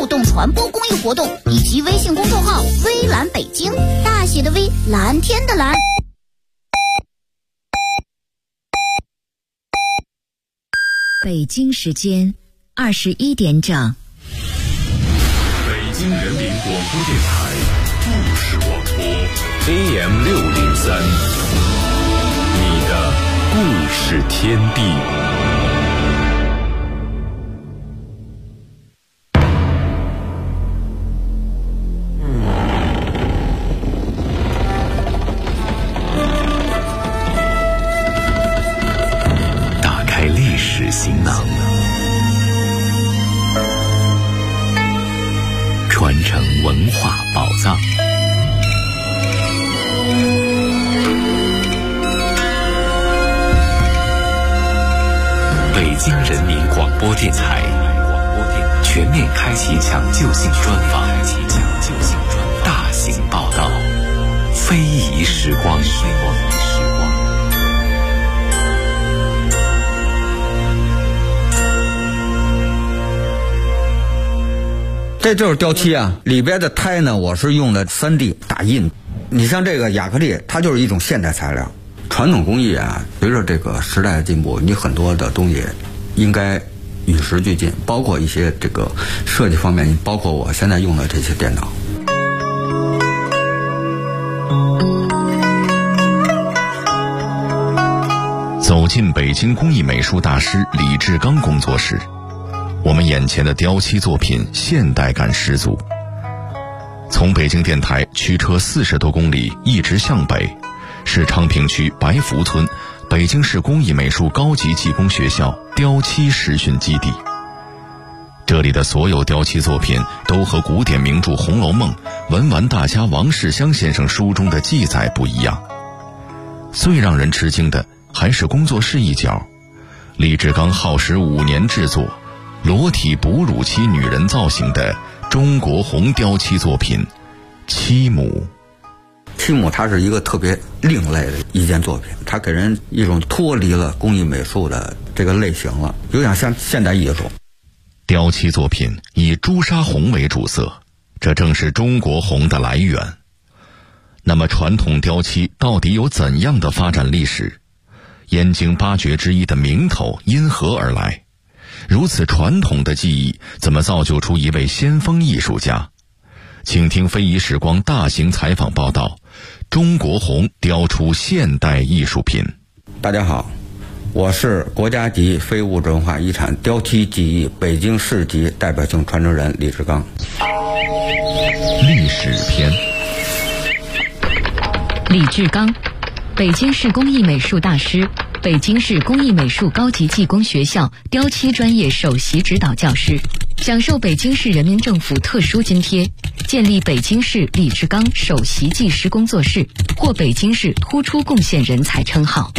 动传播公益活动，以及微信公众号微蓝北京，大写的微，蓝天的蓝。 北京时间21点整。 北京人民广播电台故事广播 AM603， 你的故事天地。打开历史行囊，传承文化宝藏。北京人民广播电台全面开启抢救性专访，大型报道，非遗时光。 这就是雕漆啊，里边的胎呢，我是用的3D 打印。你像这个亚克力，它就是一种现代材料。传统工艺啊，随着这个时代的进步，你很多的东西应该与时俱进，包括一些这个设计方面，包括我现在用的这些电脑。 走进北京工艺美术大师李志刚工作室，我们眼前的雕漆作品现代感十足。从北京电台驱车40多公里一直向北，是昌平区白福村北京市工艺美术高级技工学校雕漆实训基地。这里的所有雕漆作品都和古典名著《红楼梦》文玩大家王世襄先生书中的记载不一样。最让人吃惊的还是工作室一角，李志刚耗时5年制作裸体哺乳期女人造型的中国红雕漆作品七母。 七母它是一个特别另类的一件作品，它给人一种脱离了工艺美术的这个类型了，有点像现代艺术。 雕漆作品以朱砂红为主色，这正是中国红的来源。那么传统雕漆到底有怎样的发展历史？燕京8绝之一的名头因何而来？如此传统的技艺，怎么造就出一位先锋艺术家？请听非遗时光大型采访报道，中国红雕出现代艺术品。 大家好，我是国家级非物质文化遗产雕漆技艺北京市级代表性传承人李志刚。 历史篇。 李志刚，北京市工艺美术大师，北京市工艺美术高级技工学校雕漆专业首席指导教师，享受北京市人民政府特殊津贴，建立北京市李志刚首席技师工作室，获北京市突出贡献人才称号。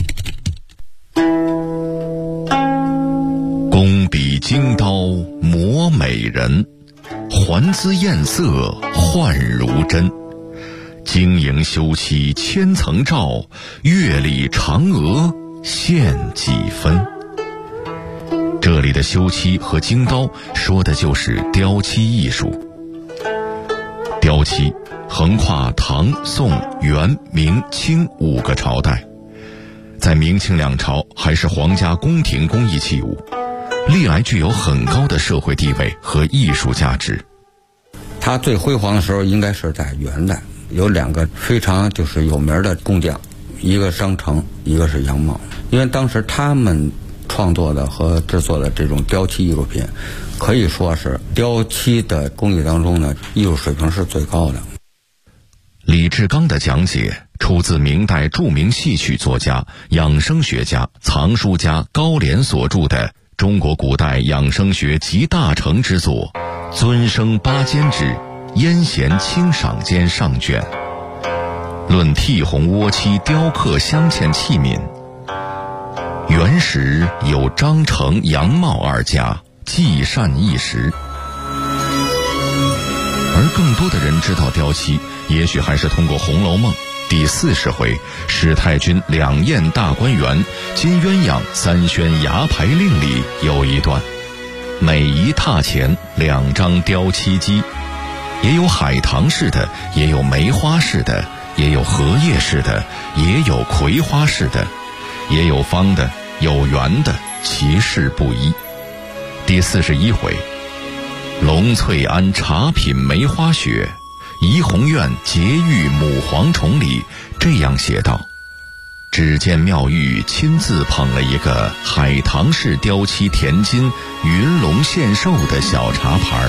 工笔精刀磨美人，还姿艳色焕如真。晶莹修漆千层罩，月里嫦娥现几分。这里的修漆和精刀说的就是雕漆艺术。雕漆横跨唐、宋、元、明、清5个朝代，在明清两朝还是皇家宫廷工艺器物，历来具有很高的社会地位和艺术价值。 它最辉煌的时候应该是在元代，有2个非常就是有名的工匠，一个商城，一个是杨茂。因为当时他们创作的和制作的这种雕漆艺术品，可以说是雕漆的工艺当中呢，艺术水平是最高的。 李志刚的讲解出自明代著名戏曲作家、养生学家、藏书家高廉所著的《中国古代养生学集大成之作《尊生八间之燕贤清赏间上卷》，论剔红倭漆雕刻镶嵌器皿。原时有张成、杨茂2家，技善一时。而更多的人知道雕漆，也许还是通过《红楼梦》第40回史太君两宴大观园金鸳鸯3宣牙牌令里有一段： 每一榻前2张雕漆机，也有海棠式的，也有梅花式的，也有荷叶式的，也有葵花式的，也有方的，有圆的，其式不一。第41回，龙翠庵茶品梅花雪，怡红院结玉母蝗虫里这样写道：只见妙玉亲自捧了一个海棠式雕漆田金云龙献寿的小茶盘。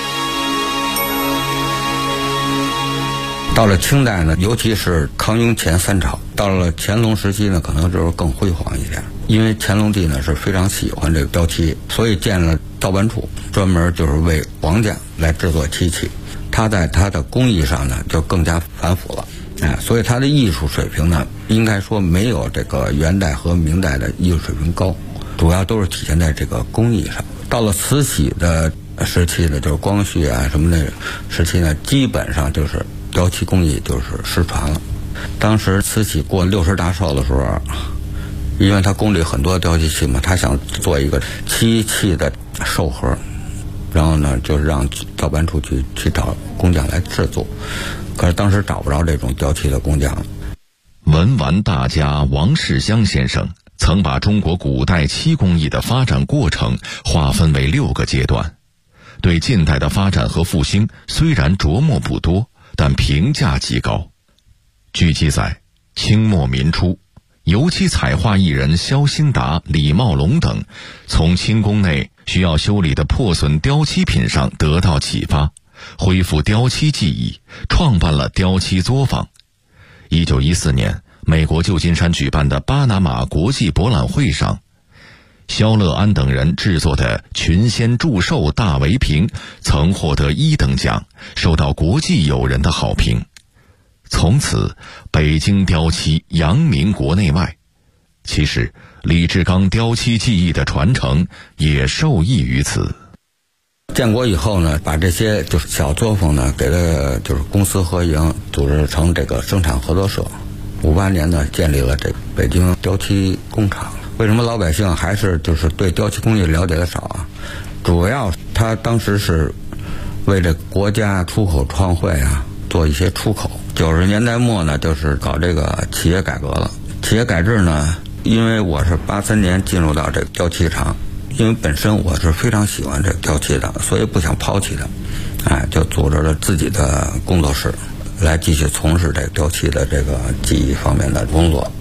到了清代呢，尤其是康雍乾3朝，到了乾隆时期呢，可能就是更辉煌一点。因为乾隆帝呢是非常喜欢这个雕漆，所以建了造办处，专门就是为皇家来制作漆器。他在他的工艺上呢就更加繁复了，所以他的艺术水平呢，应该说没有这个元代和明代的艺术水平高，主要都是体现在这个工艺上。到了慈禧的时期呢，就是光绪啊什么的时期呢，基本上就是雕漆工艺就是失传了。当时慈禧过60大寿的时候，因为他宫里很多雕漆器嘛，他想做一个漆器的寿盒，然后呢就让造办处去找工匠来制作，可是当时找不着这种雕漆的工匠了。 文玩大家王世襄先生曾把中国古代漆工艺的发展过程划分为6个阶段，对近代的发展和复兴虽然着墨不多，但评价极高。据记载，清末民初，油漆彩画艺人萧兴达、李茂龙等从清宫内需要修理的破损雕漆品上得到启发，恢复雕漆技艺，创办了雕漆作坊。1914年，美国旧金山举办的巴拿马国际博览会上，萧乐安等人制作的群仙祝寿大围屏曾获得1等奖，受到国际友人的好评。从此，北京雕漆扬名国内外。其实，李志刚雕漆技艺的传承也受益于此。 建国以后呢，把这些就是小作坊呢，给了就是公私合营，组织成这个生产合作社。58年呢，建立了这个北京雕漆工厂。为什么老百姓还是就是对雕漆工艺了解的少啊？主要他当时是为了国家出口创汇啊，做一些出口。90年代末呢，就是搞这个企业改革了。企业改制呢，因为我是83年进入到这个雕漆厂，因为本身我是非常喜欢这个雕漆的，所以不想抛弃它，就组织了自己的工作室，来继续从事这个雕漆的这个技艺方面的工作。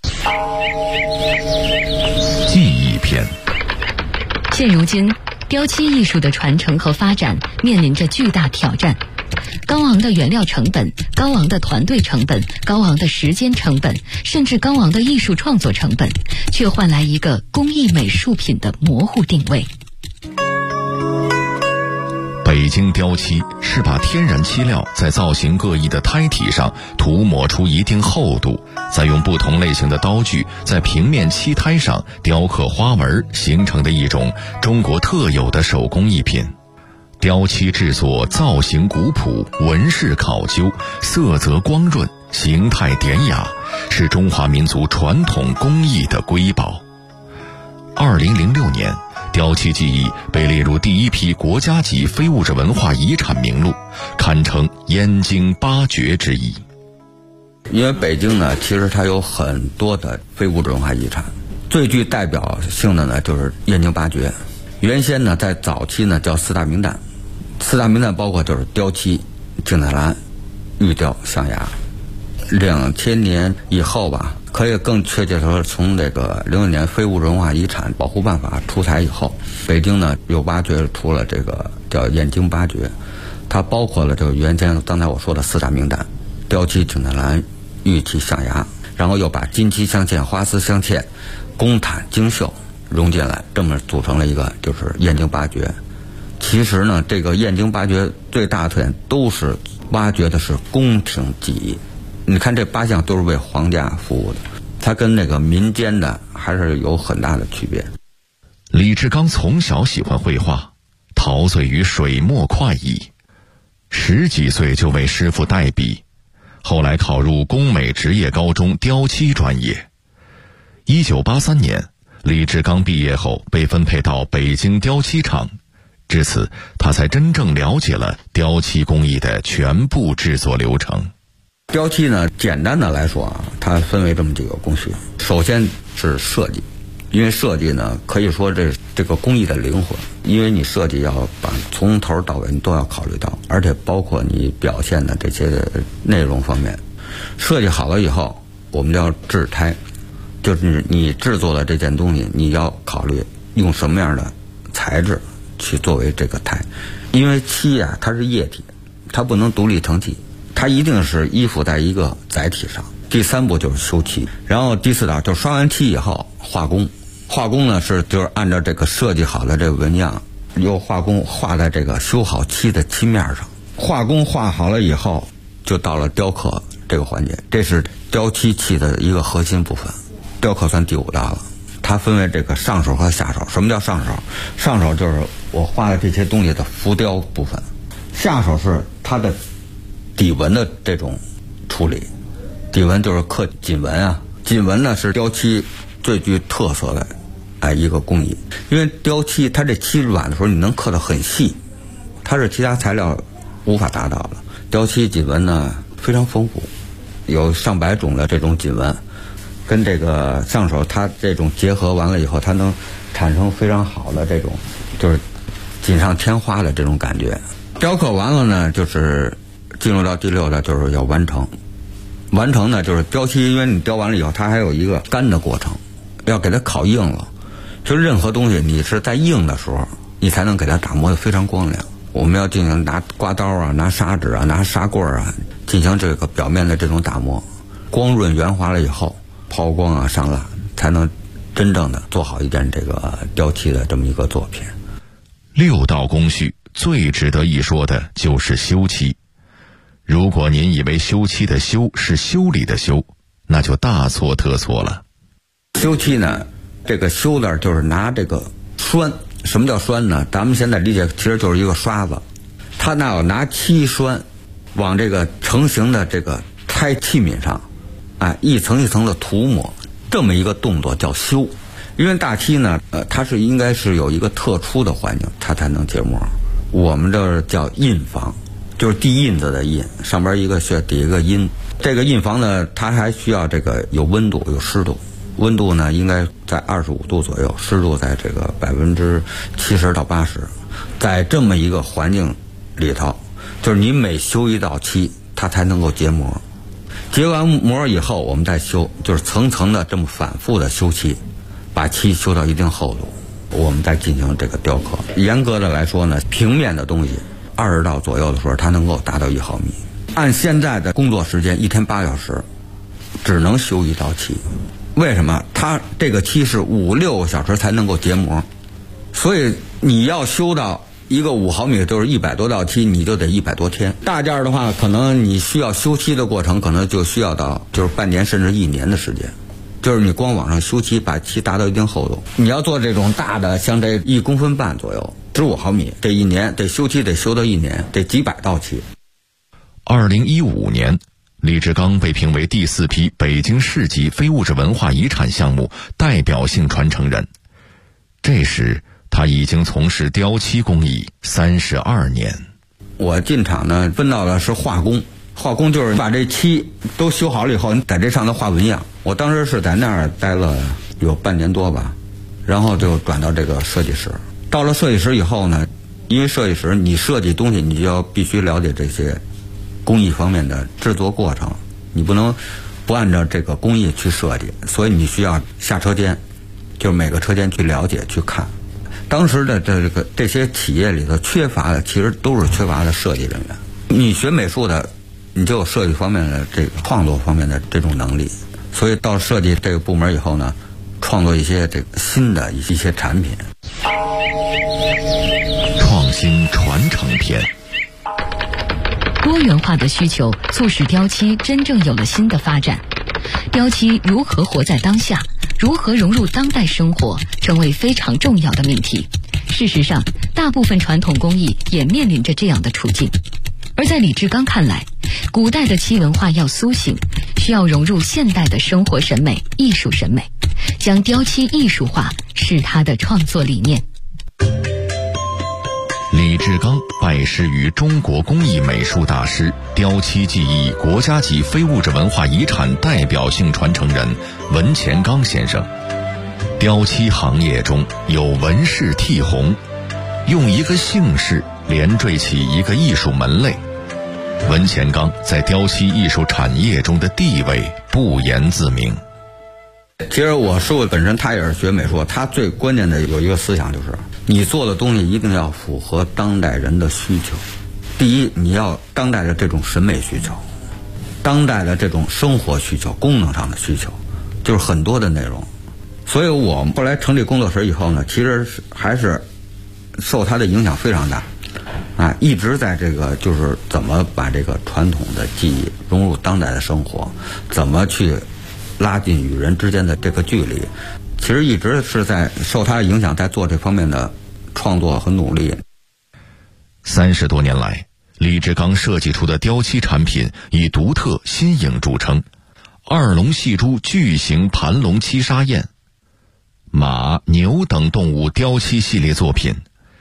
技艺篇。 现如今，雕漆艺术的传承和发展面临着巨大挑战。高昂的原料成本、高昂的团队成本、高昂的时间成本，甚至高昂的艺术创作成本，却换来一个工艺美术品的模糊定位。 北京雕漆是把天然漆料在造型各异的胎体上涂抹出一定厚度，再用不同类型的刀具在平面漆胎上雕刻花纹，形成的一种中国特有的手工艺品。雕漆制作造型古朴，纹饰考究，色泽光润，形态典雅，是中华民族传统工艺的瑰宝。2006年，雕漆技艺被列入第1批国家级非物质文化遗产名录，堪称燕京8绝之一。 因为北京呢，其实它有很多的非物质文化遗产，最具代表性的呢就是燕京8绝。原先呢，在早期呢叫4大名旦，4大名旦包括就是雕漆、景泰蓝、玉雕、象牙。2000年以后吧，可以更确切说，从这个06年非物质文化遗产保护办法出台以后，北京呢有8绝出了这个叫燕京8绝，它包括了这个原先刚才我说的4大名旦：雕漆、景泰蓝、玉器、象牙，然后又把金漆镶嵌、花丝镶嵌、宫毯、精绣融进来，这么组成了一个就是燕京8绝。其实呢，这个燕京8绝最大的特点都是挖掘的是宫廷技艺。你看这8项都是为皇家服务的，它跟那个民间的还是有很大的区别。 李志刚从小喜欢绘画，陶醉于水墨快意，10几岁就为师傅代笔，后来考入工美职业高中雕漆专业。1983年，李志刚毕业后被分配到北京雕漆厂， 至此，他才真正了解了雕漆工艺的全部制作流程。 雕漆呢，简单的来说啊，它分为这么几个工序。首先是设计，因为设计呢，可以说这个工艺的灵魂，因为你设计要把从头到尾你都要考虑到，而且包括你表现的这些内容方面。设计好了以后，我们叫制胎，就是你制作的这件东西，你要考虑用什么样的材质去作为这个胎，因为漆啊，它是液体，它不能独立成器，它一定是依附在一个载体上。第三步就是修漆，然后第四道就刷完漆以后画工。画工呢就是按照这个设计好的这个纹样，由画工画在这个修好漆的漆面上。画工画好了以后，就到了雕刻这个环节，这是雕漆器的一个核心部分。雕刻算第5道了，它分为这个上手和下手。什么叫上手？上手就是我画的这些东西的浮雕部分，下手是它的底纹的这种处理。底纹就是刻锦纹啊，锦纹呢是雕漆最具特色的一个工艺。因为雕漆它这漆软的时候，你能刻得很细，它是其他材料无法达到的。雕漆锦纹呢非常丰富，有上百种的这种锦纹，跟这个上手它这种结合完了以后，它能产生非常好的这种就是锦上添花的这种感觉。雕刻完了呢，就是进入到第6道，就是要完成。完成呢，就是雕漆，因为你雕完了以后，它还有一个干的过程，要给它烤硬了。就任何东西，你是在硬的时候，你才能给它打磨得非常光亮。我们要进行拿刮刀啊、拿砂纸啊、拿砂棍啊，进行这个表面的这种打磨，光润圆滑了以后，抛光啊、上蜡，才能真正的做好一件这个雕漆的这么一个作品。 6道工序最值得一说的就是修漆。如果您以为修漆的修是修理的修，那就大错特错了。 修漆呢，这个修字就是拿这个栓。什么叫栓呢？咱们现在理解其实就是一个刷子，它要拿漆栓往这个成型的这个胎器皿上一层一层的涂抹，这么一个动作叫修。因为大漆呢它是应该是有一个特殊的环境它才能结膜，我们这叫印房，就是地印子的印，上边一个穴，底一个阴。这个印房呢，它还需要这个有温度有湿度，温度呢应该在25度左右，湿度在这个70%到80%。在这么一个环境里头，就是你每修一道漆，它才能够结膜。结完膜以后，我们再修，就是层层的这么反复的修漆，把漆修到一定厚度，我们再进行这个雕刻。严格的来说呢，平面的东西20道左右的时候，它能够达到1毫米。按现在的工作时间，1天8小时，只能修一道漆。为什么？它这个漆是5-6个小时才能够结膜，所以你要修到一个5毫米，就是100多道漆，你就得100多天。大件的话，可能你需要修漆的过程，可能就需要到就是半年甚至1年的时间。就是你光往上修漆，把漆达到一定厚度。你要做这种大的，像这1公分半左右，15毫米，这1年得修漆，得修到1年，得几百道漆。 2015年，李志刚被评为第4批北京市级非物质文化遗产项目代表性传承人。这时他已经从事雕漆工艺32年。 我进厂呢，分到的是画工。画工就是把这漆都修好了以后，你在这上头画纹样。我当时是在那儿待了有半年多吧，然后就转到这个设计室。到了设计室以后呢，因为设计室你设计东西，你就要必须了解这些工艺方面的制作过程，你不能不按照这个工艺去设计，所以你需要下车间，就是每个车间去了解去看。当时的这些企业里头缺乏的，其实都是缺乏的设计人员。你学美术的，你就有设计方面的这个创作方面的这种能力，所以到设计这个部门以后呢，创作一些这个新的一些产品。 创新传承篇。 多元化的需求促使雕漆真正有了新的发展。雕漆如何活在当下，如何融入当代生活，成为非常重要的命题。事实上，大部分传统工艺也面临着这样的处境。而在李志刚看来，古代的漆文化要苏醒，需要融入现代的生活审美、艺术审美，将雕漆艺术化是他的创作理念。 李志刚拜师于中国工艺美术大师、雕漆技艺国家级非物质文化遗产代表性传承人文乾刚先生。雕漆行业中有文氏剔红，用一个姓氏连缀起一个艺术门类。文乾刚在雕漆艺术产业中的地位不言自明。 其实我师傅本身他也是学美术，他最关键的有一个思想，就是你做的东西一定要符合当代人的需求。第一，你要当代的这种审美需求，当代的这种生活需求，功能上的需求，就是很多的内容。所以我们后来成立工作室以后呢，其实还是受他的影响非常大啊，一直在这个就是怎么把这个传统的技艺融入当代的生活，怎么去拉近与人之间的这个距离，其实一直是在受他的影响，在做这方面的创作和努力。 30多年来，李志刚设计出的雕漆产品以独特新颖著称。二龙戏珠巨型盘龙七杀燕、马、牛等动物雕漆系列作品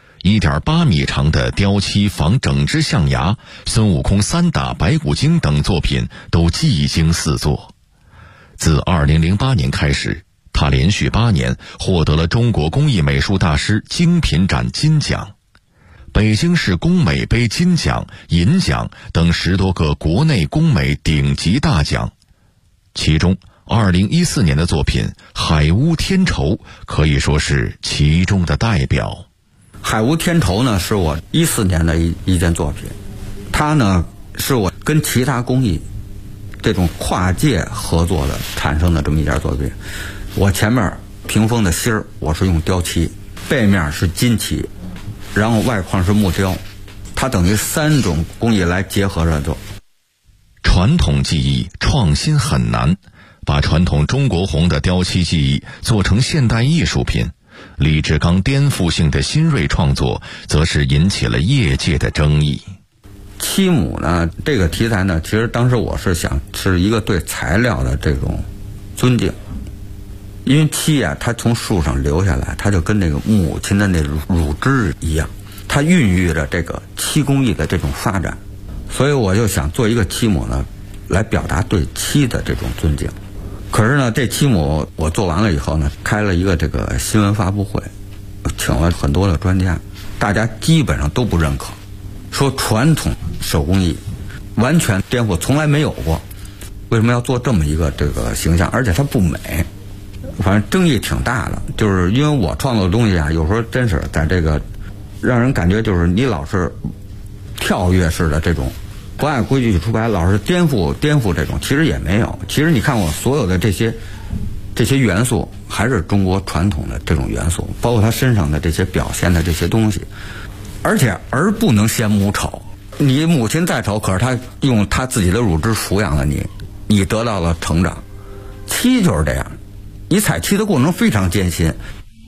，1.8米长的雕漆仿整只象牙、孙悟空3打白骨精等作品都技惊四座。自2008年开始，他连续8年获得了中国工艺美术大师精品展金奖、北京市工美杯金奖、银奖等10多个国内工美顶级大奖。其中2014年的作品《海屋天绸》可以说是其中的代表。 海屋天绸呢，是我14年的一件作品，它呢是我跟其他工艺这种跨界合作的产生的这么一件作品。我前面屏风的芯儿我是用雕漆，背面是金漆，然后外框是木雕，它等于3种工艺来结合着做。 传统技艺创新很难，把传统中国红的雕漆技艺做成现代艺术品，李志刚颠覆性的新锐创作则是引起了业界的争议。 漆母呢，这个题材呢，其实当时我是想是一个对材料的这种尊敬，因为漆啊，它从树上流下来，它就跟那个母亲的那乳汁一样，它孕育着这个漆工艺的这种发展，所以我就想做一个漆母呢，来表达对漆的这种尊敬。可是呢，这漆母我做完了以后呢，开了一个这个新闻发布会，请了很多的专家，大家基本上都不认可，说传统手工艺完全颠覆，从来没有过，为什么要做这么一个这个形象，而且它不美，反正争议挺大的。就是因为我创作的东西啊，有时候真是在这个让人感觉就是你老是跳跃式的这种不按规矩出牌，老是颠覆这种，其实也没有。其实你看我所有的这些元素还是中国传统的这种元素，包括他身上的这些表现的这些东西。而且儿不能嫌母丑，你母亲再丑，可是她用她自己的乳汁抚养了你，你得到了成长。漆就是这样，你采漆的过程非常艰辛。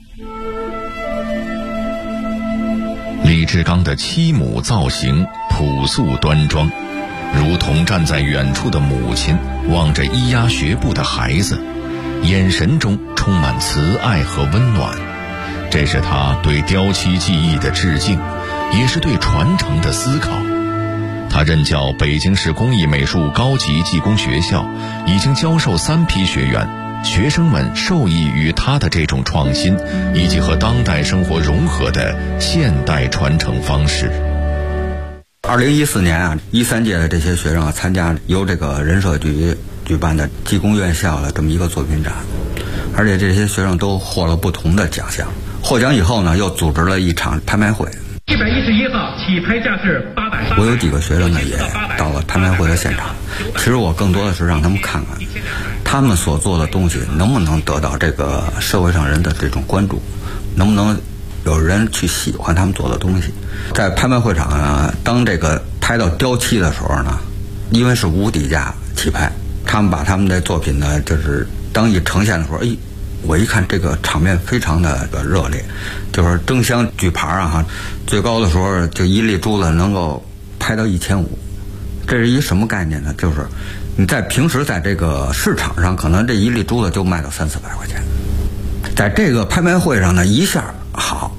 李志刚的漆母造型朴素端庄，如同站在远处的母亲望着咿呀学步的孩子，眼神中充满慈爱和温暖。这是他对雕漆技艺的致敬，也是对传承的思考。他任教北京市工艺美术高级技工学校，已经教授3批学员，学生们受益于他的这种创新以及和当代生活融合的现代传承方式。 2014年啊，13届的这些学生啊，参加由这个人社局举办的技工院校的这么一个作品展，而且这些学生都获了不同的奖项。获奖以后呢，又组织了一场拍卖会。 111号起拍价是800。 我有几个学生呢，也到了拍卖会的现场。其实我更多的是让他们看看，他们所做的东西能不能得到这个社会上人的这种关注，能不能有人去喜欢他们做的东西。在拍卖会场啊，当这个拍到雕漆的时候呢，因为是无底价起拍，他们把他们的作品呢，就是当一呈现的时候，我一看这个场面非常的热烈，就是争相举牌啊，最高的时候就一粒珠子能够拍到1500，这是一什么概念呢？就是你在平时在这个市场上，可能这一粒珠子就卖到300-400块钱，在这个拍卖会上呢，一下好，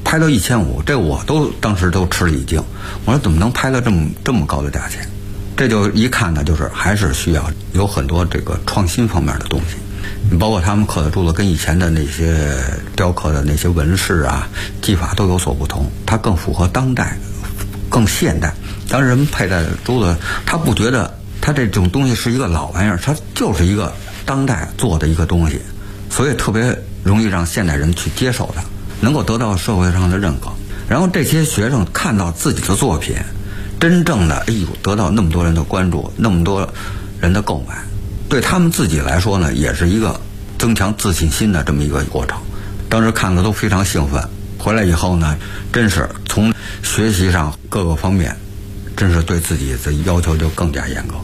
拍到1500，这我当时都吃了一惊。我说怎么能拍到这么高的价钱？这就一看呢，就是还是需要有很多这个创新方面的东西。你包括他们刻的珠子跟以前的那些雕刻的那些纹饰啊、技法都有所不同，它更符合当代，更现代。当人们佩戴的珠子，他不觉得它这种东西是一个老玩意儿，它就是一个当代做的一个东西，所以特别容易让现代人去接受它，能够得到社会上的认可。然后这些学生看到自己的作品真正的得到那么多人的关注，那么多人的购买，对他们自己来说呢，也是一个增强自信心的这么一个过程。当时看的都非常兴奋，回来以后呢，真是从学习上各个方面，真是对自己的要求就更加严格。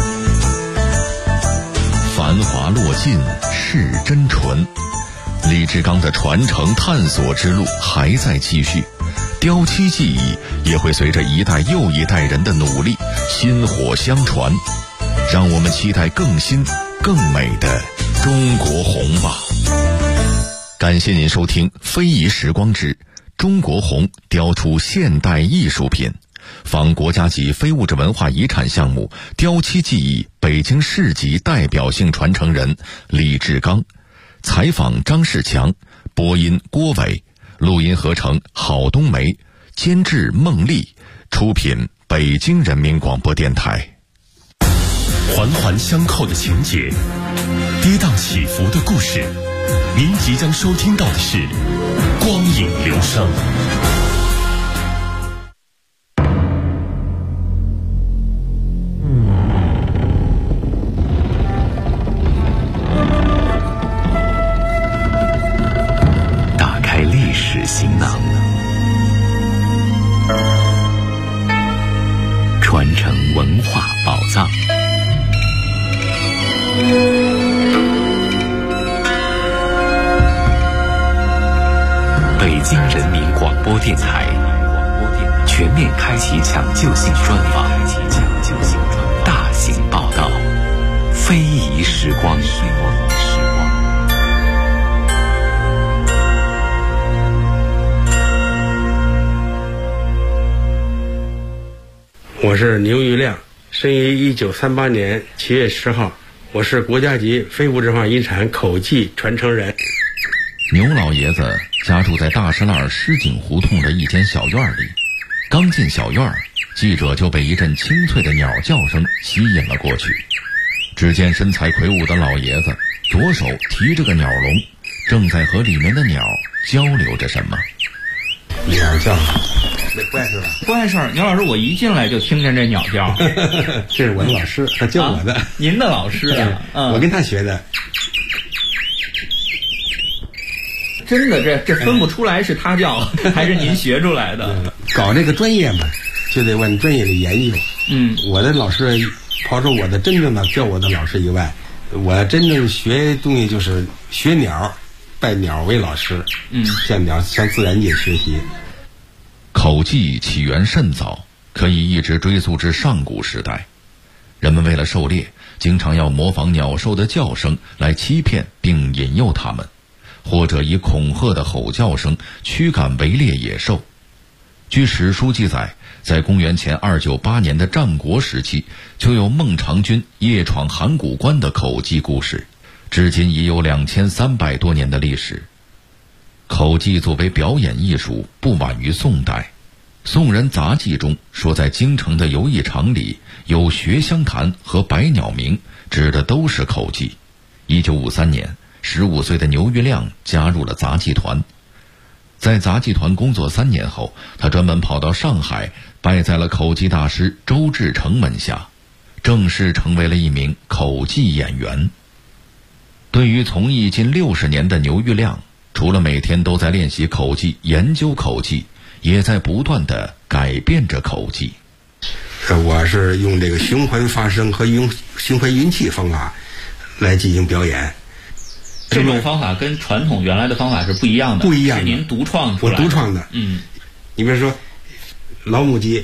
繁华落尽是真纯，李志刚的传承探索之路还在继续，雕漆技艺也会随着一代又一代人的努力薪火相传，让我们期待更新更美的中国红吧。感谢您收听非遗时光之中国红雕出现代艺术品，访国家级非物质文化遗产项目雕漆技艺北京市级代表性传承人李志刚，采访张世强，播音郭伟，录音合成郝冬梅，监制孟丽，出品北京人民广播电台。 环环相扣的情节，跌宕起伏的故事，您即将收听到的是光影流声。打开历史行囊，传承文化宝藏。北京人民广播电台全面开启抢救性专访，大型报道，非遗时光。 我是牛玉亮，生于1938年7月10号，我是国家级非物质文化遗产口技传承人。 牛老爷子家住在大石栏狮井胡同的一间小院里，刚进小院，记者就被一阵清脆的鸟叫声吸引了过去。只见身材魁梧的老爷子左手提着个鸟笼，正在和里面的鸟交流着什么。 鸟叫，不碍事吧？ 不碍事儿，牛老师，我一进来就听见这鸟叫。 这是我的老师，他教我的。 您的老师啊？ 我跟他学的。 真的，这分不出来是他教还是您学出来的。 搞这个专业嘛，就得往专业里研究。我的老师，刨出我的真正的教我的老师以外，我真正学东西就是学鸟，拜鸟为老师。向自然界学习。 口技起源甚早，可以一直追溯至上古时代。人们为了狩猎，经常要模仿鸟兽的叫声来欺骗并引诱它们，或者以恐吓的吼叫声驱赶围猎野兽。据史书记载，在公元前298年的战国时期，就有孟尝君夜闯函谷关的口技故事，至今已有2300多年的历史。口技作为表演艺术，不晚于宋代。宋人杂记中说，在京城的游艺场里有学香坛和百鸟鸣，指的都是口技。1953年，15岁的牛玉亮加入了杂技团。在杂技团工作3年后，他专门跑到上海，拜在了口技大师周志成门下，正式成为了一名口技演员。对于从艺近60年的牛玉亮，除了每天都在练习口技、研究口技，也在不断地改变着口技。 我是用这个循环发声和循环运气方法来进行表演。 这种方法跟传统原来的方法是不一样的， 不一样的， 是您独创出来的。 我独创的。你比如说老母鸡，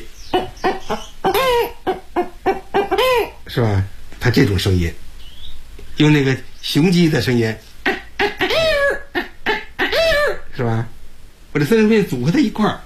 是吧？它这种声音，用那个雄鸡的声音，是吧？ 把这三声变组合在一块儿，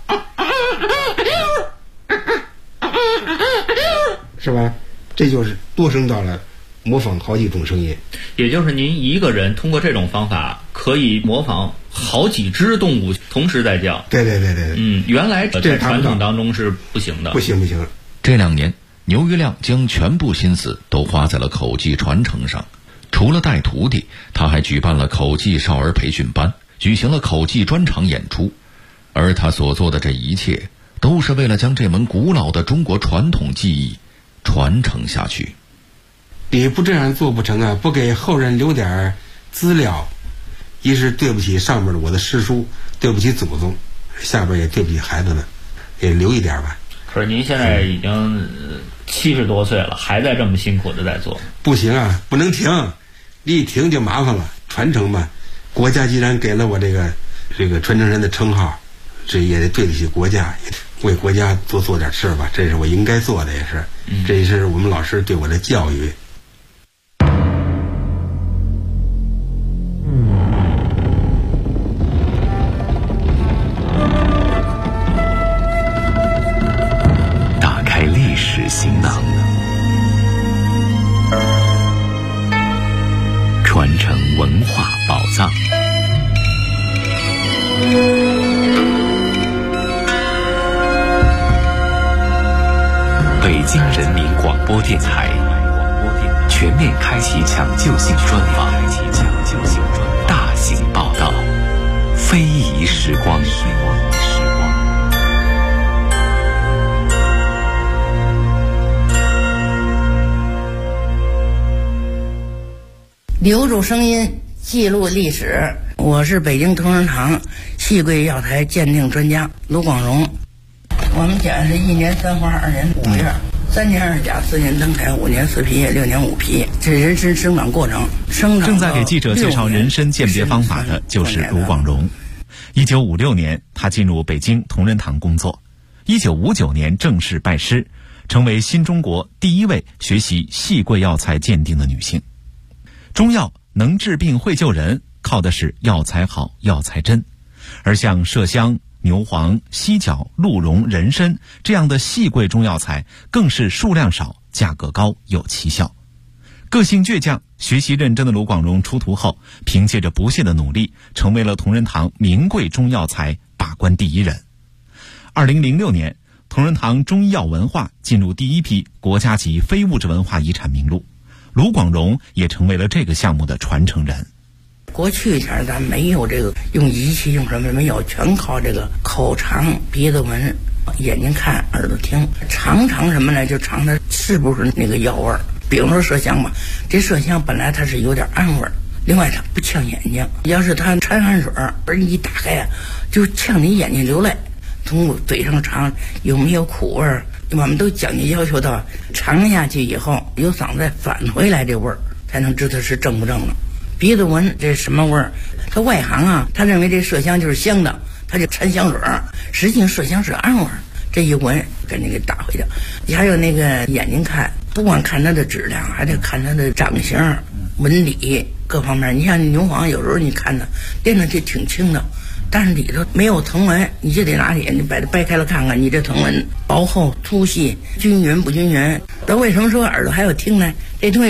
是吧？这就是多声道了，模仿好几种声音。 也就是您一个人通过这种方法可以模仿好几只动物同时在叫。 对。 原来在传统当中是不行的。 不行。 这2年，牛于亮将全部心思都花在了口技传承上。除了带徒弟，他还举办了口技少儿培训班，举行了口技专场演出。而他所做的这一切，都是为了将这门古老的中国传统技艺传承下去。 你不这样做不成啊！不给后人留点资料，一是对不起上面的我的师叔，对不起祖宗，下边也对不起孩子们，也留一点吧。 可是您现在已经70多岁了，还在这么辛苦的在做。 不行啊，不能停，一停就麻烦了。传承嘛，国家既然给了我这个传承人的称号，这也得对得起国家，也为国家多做点事吧，这是我应该做的，也是，这也是我们老师对我的教育。 打开历史行囊，传承文化宝藏。北京人民广播电台全面开启抢救性专访，大型报道，非遗时光。 留住声音，记录历史。我是北京同仁堂戏桂药材鉴定专家卢广荣。我们讲是1年3花，2年5月，3年2甲，4年登台，5年4皮，6年5皮，这人参生长过程。 正在给记者介绍人参鉴别方法的就是卢广荣。1956年，他进入北京同仁堂工作。1959年正式拜师，成为新中国第一位学习戏桂药材鉴定的女性。中药能治病会救人，靠的是药材好，药材真。而像麝香、牛黄、犀角、鹿茸、人参这样的细贵中药材，更是数量少，价格高，有奇效。个性倔强、学习认真的卢广荣出徒后，凭借着不懈的努力，成为了同仁堂名贵中药材把关第一人。2006年，同仁堂中医药文化进入第一批国家级非物质文化遗产名录，卢广荣也成为了这个项目的传承人。 过去前咱没有这个用仪器用什么没有，全靠这个口尝、鼻子闻、眼睛看、耳朵听，尝什么呢？就尝它是不是那个药味儿。比如说麝香吧，这麝香本来它是有点暗味儿，另外它不呛眼睛，要是它掺汗水而一打开啊，就呛你眼睛流泪。从嘴上尝有没有苦味儿，我们都讲究要求到尝下去以后有嗓子再返回来这味儿，才能知道是正不正了。鼻子闻这什么味儿？他外行啊，他认为这麝香就是香的，他就掺香水儿，实际上麝香是暗味儿。这一闻赶紧给打回去。还有那个眼睛看，不光看它的质量，还得看它的长相、纹理各方面。你像牛黄，有时候你看它练的就挺轻的，但是里头没有藤纹，你就得拿眼睛把它掰开了看看，你这藤纹薄厚、粗细、均匀不均匀。那为什么说耳朵还要听呢？这东西